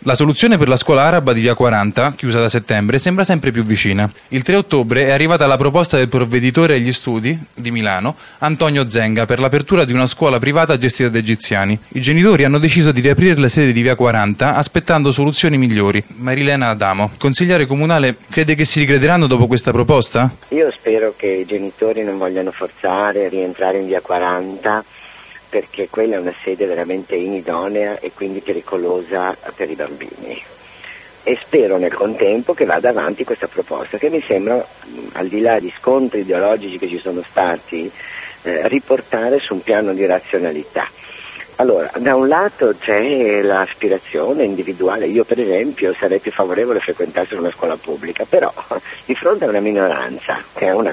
La soluzione per la scuola araba di via 40, chiusa da settembre, sembra sempre più vicina. Il 3 ottobre è arrivata la proposta del provveditore agli studi di Milano, Antonio Zenga, per l'apertura di una scuola privata gestita da egiziani. I genitori hanno deciso di riaprire le sedi di via 40 aspettando soluzioni migliori. Marilena Adamo, consigliere comunale, crede che si ricrederanno dopo questa proposta? Io spero che i genitori non vogliano forzare a rientrare in via 40, perché quella è una sede veramente inidonea e quindi pericolosa per i bambini. E spero nel contempo che vada avanti questa proposta, che mi sembra, al di là di scontri ideologici che ci sono stati, riportare su un piano di razionalità. Allora, da un lato c'è l'aspirazione individuale, io per esempio sarei più favorevole a frequentare una scuola pubblica, però di fronte a una minoranza,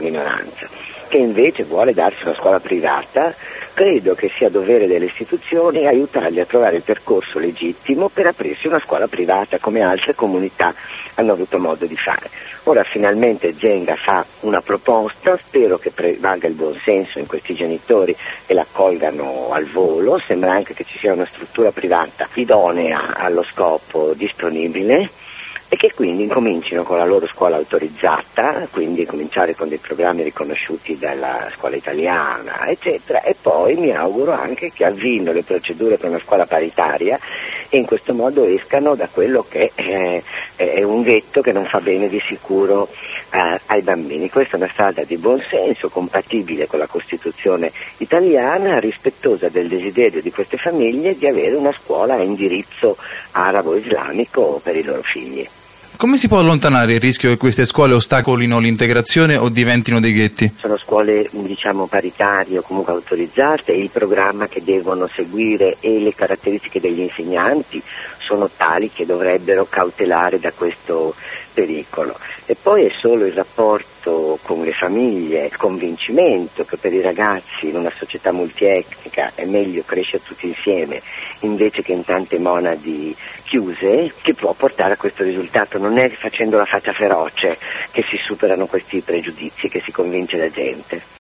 che invece vuole darsi una scuola privata, credo che sia dovere delle istituzioni aiutarli a trovare il percorso legittimo per aprirsi una scuola privata come altre comunità hanno avuto modo di fare. Ora finalmente Zenga fa una proposta, spero che prevalga il buon senso in questi genitori e l'accolgano al volo, sembra anche che ci sia una struttura privata idonea allo scopo disponibile, e che quindi incomincino con la loro scuola autorizzata, quindi cominciare con dei programmi riconosciuti dalla scuola italiana, eccetera, e poi mi auguro anche che avviino le procedure per una scuola paritaria e in questo modo escano da quello che è un ghetto che non fa bene di sicuro ai bambini. Questa è una strada di buon senso, compatibile con la Costituzione italiana, rispettosa del desiderio di queste famiglie di avere una scuola a indirizzo arabo-islamico per i loro figli. Come si può allontanare il rischio che queste scuole ostacolino l'integrazione o diventino dei ghetti? Sono scuole, paritarie o comunque autorizzate, e il programma che devono seguire e le caratteristiche degli insegnanti sono tali che dovrebbero cautelare da questo pericolo. E poi è solo il rapporto con le famiglie, il convincimento che per i ragazzi in una società multietnica è meglio crescere tutti insieme invece che in tante monadi chiuse, che può portare a questo risultato. Non è facendo la faccia feroce che si superano questi pregiudizi, che si convince la gente.